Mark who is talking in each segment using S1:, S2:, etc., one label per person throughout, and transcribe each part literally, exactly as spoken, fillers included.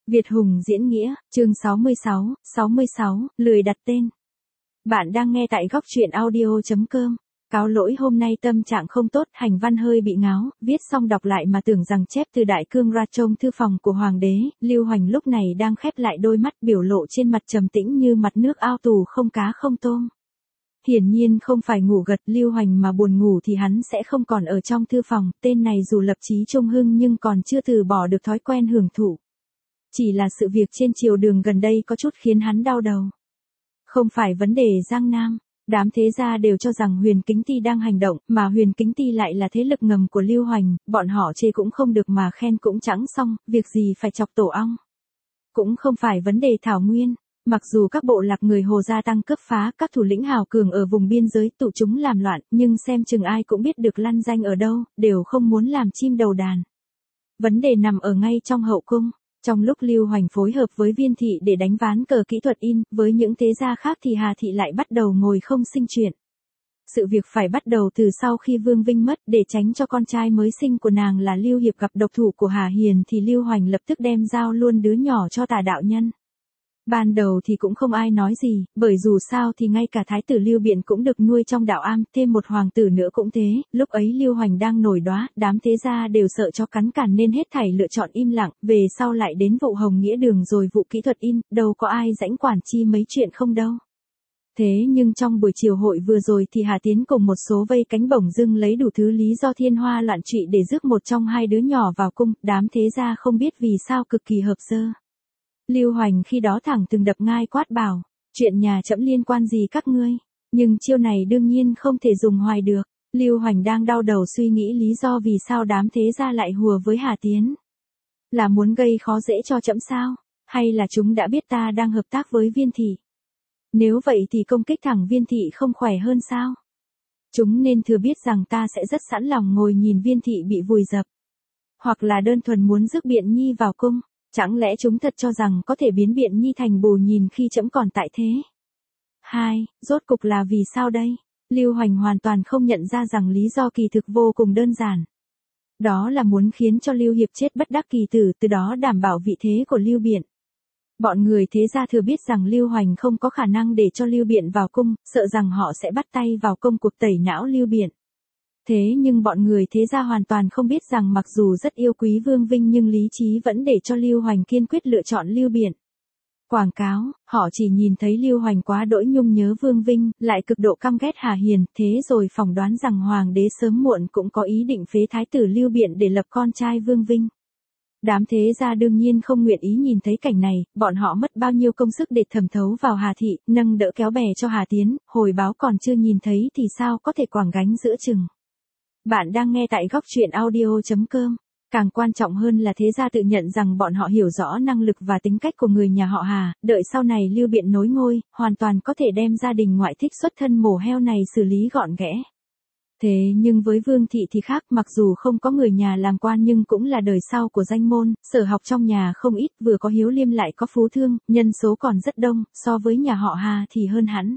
S1: Việt Hùng diễn nghĩa, chương sáu mươi sáu, sáu mươi sáu, lười đặt tên. Bạn đang nghe tại góc truyện audio chấm com. Cáo lỗi hôm nay tâm trạng không tốt, hành văn hơi bị ngáo, viết xong đọc lại mà tưởng rằng chép từ đại cương ra trong thư phòng của hoàng đế. Lưu Hoành lúc này đang khép lại đôi mắt, biểu lộ trên mặt trầm tĩnh như mặt nước ao tù không cá không tôm. Hiển nhiên không phải ngủ gật Lưu Hoành mà buồn ngủ thì hắn sẽ không còn ở trong thư phòng. Tên này dù lập chí trung hưng nhưng còn chưa từ bỏ được thói quen hưởng thụ. Chỉ là sự việc trên triều đường gần đây có chút khiến hắn đau đầu. Không phải vấn đề Giang Nam, đám thế gia đều cho rằng Huyền Kính Ty đang hành động, mà Huyền Kính Ty lại là thế lực ngầm của Lưu Hoành, bọn họ chê cũng không được mà khen cũng chẳng xong, việc gì phải chọc tổ ong. Cũng không phải vấn đề Thảo Nguyên, mặc dù các bộ lạc người Hồ gia tăng cướp phá, các thủ lĩnh hào cường ở vùng biên giới tụ chúng làm loạn, nhưng xem chừng ai cũng biết được lăn danh ở đâu, đều không muốn làm chim đầu đàn. Vấn đề nằm ở ngay trong hậu cung. Trong lúc Lưu Hoành phối hợp với Viên thị để đánh ván cờ kỹ thuật in, với những thế gia khác thì Hà thị lại bắt đầu ngồi không sinh chuyện. Sự việc phải bắt đầu từ sau khi Vương Vinh mất, để tránh cho con trai mới sinh của nàng là Lưu Hiệp gặp độc thủ của Hà Hiền thì Lưu Hoành lập tức đem giao luôn đứa nhỏ cho Tả đạo nhân. Ban đầu thì cũng không ai nói gì, bởi dù sao thì ngay cả thái tử Lưu Biện cũng được nuôi trong đạo am, thêm một hoàng tử nữa cũng thế. Lúc ấy Lưu Hoành đang nổi đóa, đám thế gia đều sợ cho cắn cản nên hết thảy lựa chọn im lặng, về sau lại đến vụ Hồng Nghĩa Đường rồi vụ kỹ thuật in, đâu có ai rãnh quản chi mấy chuyện không đâu. Thế nhưng trong buổi chiều hội vừa rồi thì Hà Tiến cùng một số vây cánh bổng dưng lấy đủ thứ lý do thiên hoa loạn trụy để rước một trong hai đứa nhỏ vào cung, đám thế gia không biết vì sao cực kỳ hợp dơ. Lưu Hoành khi đó thẳng từng đập ngai quát bảo, chuyện nhà trẫm liên quan gì các ngươi, nhưng chiêu này đương nhiên không thể dùng hoài được. Lưu Hoành đang đau đầu suy nghĩ lý do vì sao đám thế gia lại hùa với Hà Tiến. Là muốn gây khó dễ cho trẫm sao, hay là chúng đã biết ta đang hợp tác với Viên thị? Nếu vậy thì công kích thẳng Viên thị không khỏe hơn sao? Chúng nên thừa biết rằng ta sẽ rất sẵn lòng ngồi nhìn Viên thị bị vùi dập. Hoặc là đơn thuần muốn rước Biện Nhi vào cung. Chẳng lẽ chúng thật cho rằng có thể biến Biện Nhi thành bù nhìn khi trẫm còn tại thế? Hai, rốt cục là vì sao đây? Lưu Hoành hoàn toàn không nhận ra rằng lý do kỳ thực vô cùng đơn giản. Đó là muốn khiến cho Lưu Hiệp chết bất đắc kỳ tử, từ đó đảm bảo vị thế của Lưu Biện. Bọn người thế gia thừa biết rằng Lưu Hoành không có khả năng để cho Lưu Biện vào cung, sợ rằng họ sẽ bắt tay vào công cuộc tẩy não Lưu Biện. Thế nhưng bọn người thế gia hoàn toàn không biết rằng mặc dù rất yêu quý Vương Vinh nhưng lý trí vẫn để cho Lưu Hoành kiên quyết lựa chọn Lưu Biện. Quảng cáo, họ chỉ nhìn thấy Lưu Hoành quá đỗi nhung nhớ Vương Vinh, lại cực độ căm ghét Hà Hiền, thế rồi phỏng đoán rằng hoàng đế sớm muộn cũng có ý định phế thái tử Lưu Biện để lập con trai Vương Vinh. Đám thế gia đương nhiên không nguyện ý nhìn thấy cảnh này, bọn họ mất bao nhiêu công sức để thẩm thấu vào Hà thị, nâng đỡ kéo bè cho Hà Tiến, hồi báo còn chưa nhìn thấy thì sao có thể quẳng gánh giữa chừng. Bạn đang nghe tại góc truyện audio chấm com. Càng quan trọng hơn là thế gia tự nhận rằng bọn họ hiểu rõ năng lực và tính cách của người nhà họ Hà, đợi sau này Lưu Biện nối ngôi, hoàn toàn có thể đem gia đình ngoại thích xuất thân mổ heo này xử lý gọn ghẽ. Thế nhưng với Vương thị thì khác, mặc dù không có người nhà làm quan nhưng cũng là đời sau của danh môn, sở học trong nhà không ít, vừa có hiếu liêm lại có phú thương, nhân số còn rất đông, so với nhà họ Hà thì hơn hẳn.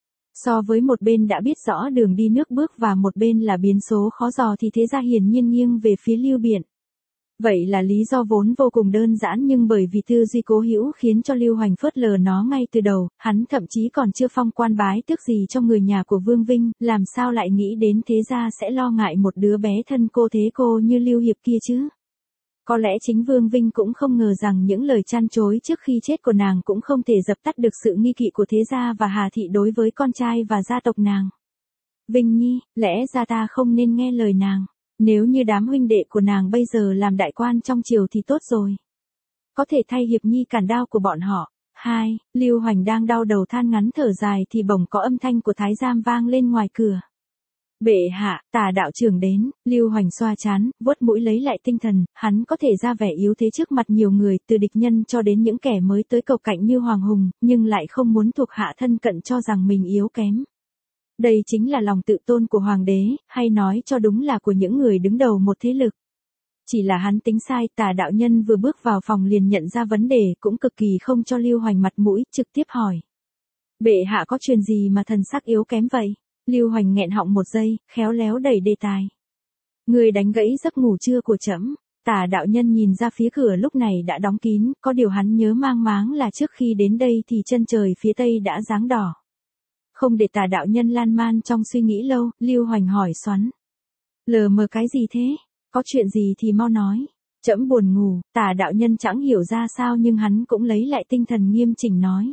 S1: So với một bên đã biết rõ đường đi nước bước và một bên là biến số khó dò thì thế gia hiển nhiên nghiêng về phía Lưu Biện. Vậy là lý do vốn vô cùng đơn giản nhưng bởi vì tư duy cố hữu khiến cho Lưu Hoành phớt lờ nó ngay từ đầu, hắn thậm chí còn chưa phong quan bái tước gì cho người nhà của Vương Vinh, làm sao lại nghĩ đến thế gia sẽ lo ngại một đứa bé thân cô thế cô như Lưu Hiệp kia chứ? Có lẽ chính Vương Vinh cũng không ngờ rằng những lời chăn chối trước khi chết của nàng cũng không thể dập tắt được sự nghi kỵ của thế gia và Hà thị đối với con trai và gia tộc nàng. Vinh Nhi, lẽ ra ta không nên nghe lời nàng. Nếu như đám huynh đệ của nàng bây giờ làm đại quan trong triều thì tốt rồi. Có thể thay Hiệp Nhi cản đao của bọn họ. Hai, Lưu Hoành đang đau đầu than ngắn thở dài thì bỗng có âm thanh của thái giám vang lên ngoài cửa. Bệ hạ, Tả đạo trưởng đến. Lưu Hoành xoa trán, vuốt mũi lấy lại tinh thần, hắn có thể ra vẻ yếu thế trước mặt nhiều người, từ địch nhân cho đến những kẻ mới tới cầu cạnh như Hoàng Hùng, nhưng lại không muốn thuộc hạ thân cận cho rằng mình yếu kém. Đây chính là lòng tự tôn của hoàng đế, hay nói cho đúng là của những người đứng đầu một thế lực. Chỉ là hắn tính sai, Tả đạo nhân vừa bước vào phòng liền nhận ra vấn đề, cũng cực kỳ không cho Lưu Hoành mặt mũi, trực tiếp hỏi. Bệ hạ có chuyện gì mà thần sắc yếu kém vậy? Lưu Hoành nghẹn họng một giây, khéo léo đẩy đề tài. Người đánh gãy giấc ngủ trưa của trẫm. Tả đạo nhân nhìn ra phía cửa lúc này đã đóng kín, có điều hắn nhớ mang máng là trước khi đến đây thì chân trời phía tây đã giáng đỏ. Không để tả đạo nhân lan man trong suy nghĩ lâu, Lưu Hoành hỏi xoắn. Lờ mờ cái gì thế? Có chuyện gì thì mau nói. Trẫm buồn ngủ, tả đạo nhân chẳng hiểu ra sao nhưng hắn cũng lấy lại tinh thần nghiêm chỉnh nói.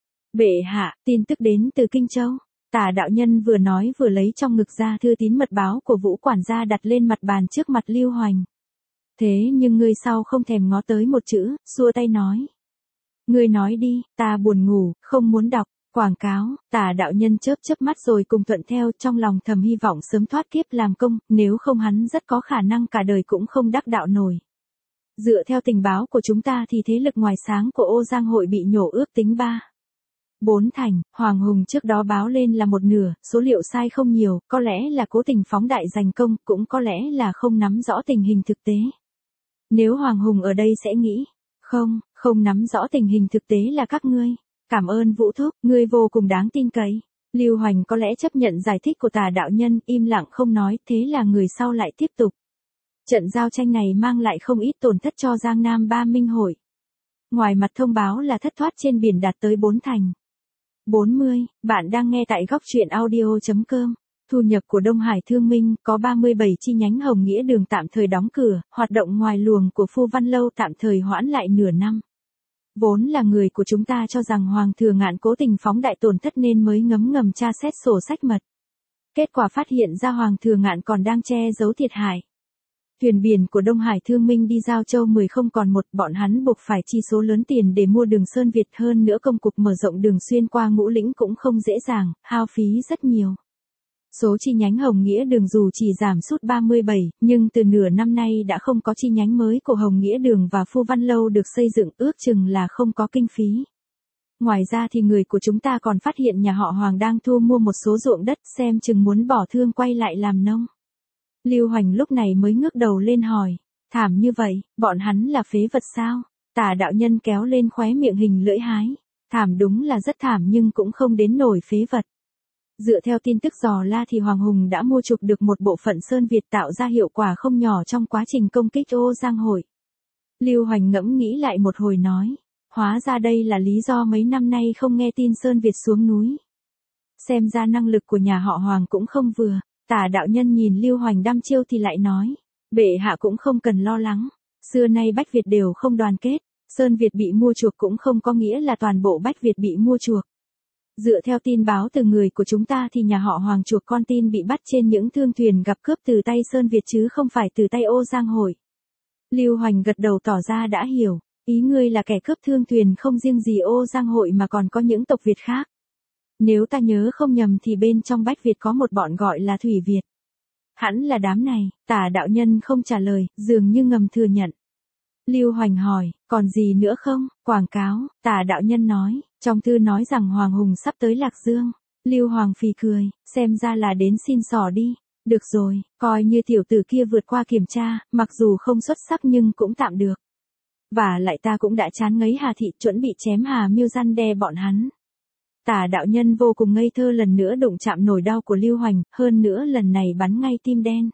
S1: Bệ hạ, tin tức đến từ Kinh Châu. Tả đạo nhân vừa nói vừa lấy trong ngực ra thư tín mật báo của Vũ quản gia đặt lên mặt bàn trước mặt Lưu Hoành. Thế nhưng ngươi sau không thèm ngó tới một chữ, xua tay nói. Ngươi nói đi, ta buồn ngủ, không muốn đọc. Quảng cáo, tả đạo nhân chớp chớp mắt rồi cùng thuận theo, trong lòng thầm hy vọng sớm thoát kiếp làm công, nếu không hắn rất có khả năng cả đời cũng không đắc đạo nổi. Dựa theo tình báo của chúng ta thì thế lực ngoài sáng của Ô Giang hội bị nhổ ước tính ba. Bốn thành, Hoàng Hùng trước đó báo lên là một nửa, số liệu sai không nhiều, có lẽ là cố tình phóng đại giành công, cũng có lẽ là không nắm rõ tình hình thực tế. Nếu Hoàng Hùng ở đây sẽ nghĩ, không, không nắm rõ tình hình thực tế là các ngươi. Cảm ơn Vũ Thúc, ngươi vô cùng đáng tin cậy. Lưu Hoành có lẽ chấp nhận giải thích của tả đạo nhân, im lặng không nói, thế là người sau lại tiếp tục. Trận giao tranh này mang lại không ít tổn thất cho Giang Nam Ba Minh Hội. Ngoài mặt thông báo là thất thoát trên biển đạt tới bốn thành. bốn mươi, bạn đang nghe tại góc truyện audio chấm com. Thu nhập của Đông Hải Thương Minh có ba mươi bảy chi nhánh Hồng Nghĩa Đường tạm thời đóng cửa, hoạt động ngoài luồng của Phu Văn Lâu tạm thời hoãn lại nửa năm. Vốn là người của chúng ta cho rằng Hoàng Thừa Ngạn cố tình phóng đại tổn thất nên mới ngấm ngầm tra xét sổ sách mật. Kết quả phát hiện ra Hoàng Thừa Ngạn còn đang che giấu thiệt hại. Thuyền biển của Đông Hải Thương Minh đi Giao Châu mười không còn một, bọn hắn buộc phải chi số lớn tiền để mua đường Sơn Việt, hơn nữa công cục mở rộng đường xuyên qua Ngũ Lĩnh cũng không dễ dàng, hao phí rất nhiều. Số chi nhánh Hồng Nghĩa Đường dù chỉ giảm sút ba mươi bảy, nhưng từ nửa năm nay đã không có chi nhánh mới của Hồng Nghĩa Đường và Phu Văn Lâu được xây dựng, ước chừng là không có kinh phí. Ngoài ra thì người của chúng ta còn phát hiện nhà họ Hoàng đang thu mua một số ruộng đất, xem chừng muốn bỏ thương quay lại làm nông. Lưu Hoành lúc này mới ngước đầu lên hỏi, thảm như vậy, bọn hắn là phế vật sao? Tả đạo nhân kéo lên khóe miệng hình lưỡi hái. Thảm đúng là rất thảm nhưng cũng không đến nổi phế vật. Dựa theo tin tức dò la thì Hoàng Hùng đã mua chuộc được một bộ phận Sơn Việt, tạo ra hiệu quả không nhỏ trong quá trình công kích Ô Giang hội. Lưu Hoành ngẫm nghĩ lại một hồi nói, hóa ra đây là lý do mấy năm nay không nghe tin Sơn Việt xuống núi. Xem ra năng lực của nhà họ Hoàng cũng không vừa. Tả đạo nhân nhìn Lưu Hoành đăm chiêu thì lại nói, bệ hạ cũng không cần lo lắng. Xưa nay Bách Việt đều không đoàn kết, Sơn Việt bị mua chuộc cũng không có nghĩa là toàn bộ Bách Việt bị mua chuộc. Dựa theo tin báo từ người của chúng ta thì nhà họ Hoàng chuộc con tin bị bắt trên những thương thuyền gặp cướp từ tay Sơn Việt chứ không phải từ tay Ô Giang hội. Lưu Hoành gật đầu tỏ ra đã hiểu, ý ngươi là kẻ cướp thương thuyền không riêng gì Ô Giang hội mà còn có những tộc Việt khác. Nếu ta nhớ không nhầm thì bên trong Bách Việt có một bọn gọi là Thủy Việt. Hẳn là đám này, tả đạo nhân không trả lời, dường như ngầm thừa nhận. Lưu Hoành hỏi, còn gì nữa không? Quảng cáo, tả đạo nhân nói, trong thư nói rằng Hoàng Hùng sắp tới Lạc Dương. Lưu Hoàng phì cười, xem ra là đến xin xỏ đi. Được rồi, coi như tiểu tử kia vượt qua kiểm tra, mặc dù không xuất sắc nhưng cũng tạm được. Và lại ta cũng đã chán ngấy Hà Thị, chuẩn bị chém Hà Miêu răn đe bọn hắn. Tả đạo nhân vô cùng ngây thơ lần nữa đụng chạm nỗi đau của Lưu Hoành, hơn nữa lần này bắn ngay tim đen.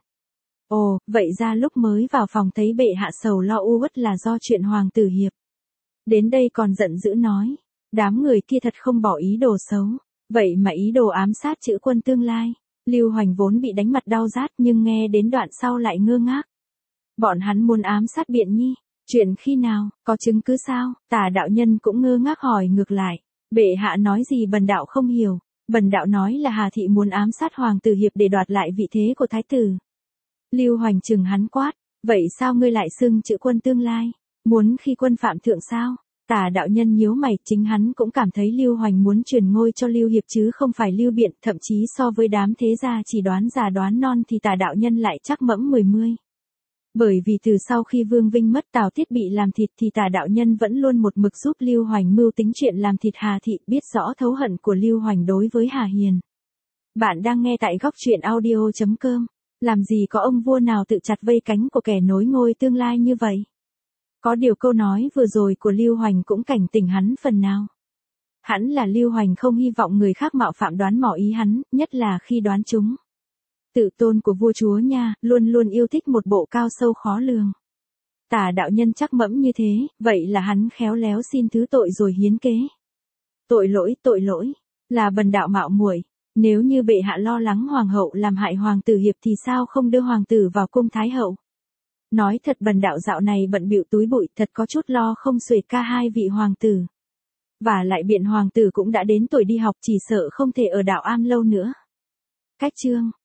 S1: Ồ, vậy ra lúc mới vào phòng thấy bệ hạ sầu lo u uất là do chuyện Hoàng tử Hiệp. Đến đây còn giận dữ nói, đám người kia thật không bỏ ý đồ xấu, vậy mà ý đồ ám sát chữ quân tương lai. Lưu Hoành vốn bị đánh mặt đau rát nhưng nghe đến đoạn sau lại ngơ ngác. Bọn hắn muốn ám sát Biện Nhi, chuyện khi nào, có chứng cứ sao? Tả đạo nhân cũng ngơ ngác hỏi ngược lại. Bệ hạ nói gì bần đạo không hiểu, bần đạo nói là Hà Thị muốn ám sát Hoàng tử Hiệp để đoạt lại vị thế của thái tử. Lưu Hoành trừng hắn quát, vậy sao ngươi lại xưng chữ quân tương lai, muốn khi quân phạm thượng sao? Tả đạo nhân nhíu mày, chính hắn cũng cảm thấy Lưu Hoành muốn truyền ngôi cho Lưu Hiệp chứ không phải Lưu Biện, thậm chí so với đám thế gia chỉ đoán già đoán non thì tả đạo nhân lại chắc mẫm mười mươi. Bởi vì từ sau khi Vương Vinh mất Tào Thiết bị làm thịt thì tả đạo nhân vẫn luôn một mực giúp Lưu Hoành mưu tính chuyện làm thịt Hà Thị, biết rõ thấu hận của Lưu Hoành đối với Hà Hiền. Bạn đang nghe tại góc truyện audio chấm com. Làm gì có ông vua nào tự chặt vây cánh của kẻ nối ngôi tương lai như vậy? Có điều câu nói vừa rồi của Lưu Hoành cũng cảnh tỉnh hắn phần nào. Hẳn là Lưu Hoành không hy vọng người khác mạo phạm đoán mò ý hắn, nhất là khi đoán chúng. Tự tôn của vua chúa nha, luôn luôn yêu thích một bộ cao sâu khó lường. Tả đạo nhân chắc mẫm như thế, vậy là hắn khéo léo xin thứ tội rồi hiến kế. Tội lỗi, tội lỗi, là bần đạo mạo muội. Nếu như bệ hạ lo lắng hoàng hậu làm hại hoàng tử hiệp thì sao không đưa hoàng tử vào cung thái hậu? Nói thật bần đạo dạo này bận bịu túi bụi, thật có chút lo không xuể ca hai vị hoàng tử. Và lại biện hoàng tử cũng đã đến tuổi đi học, chỉ sợ không thể ở đạo am lâu nữa. Cách chương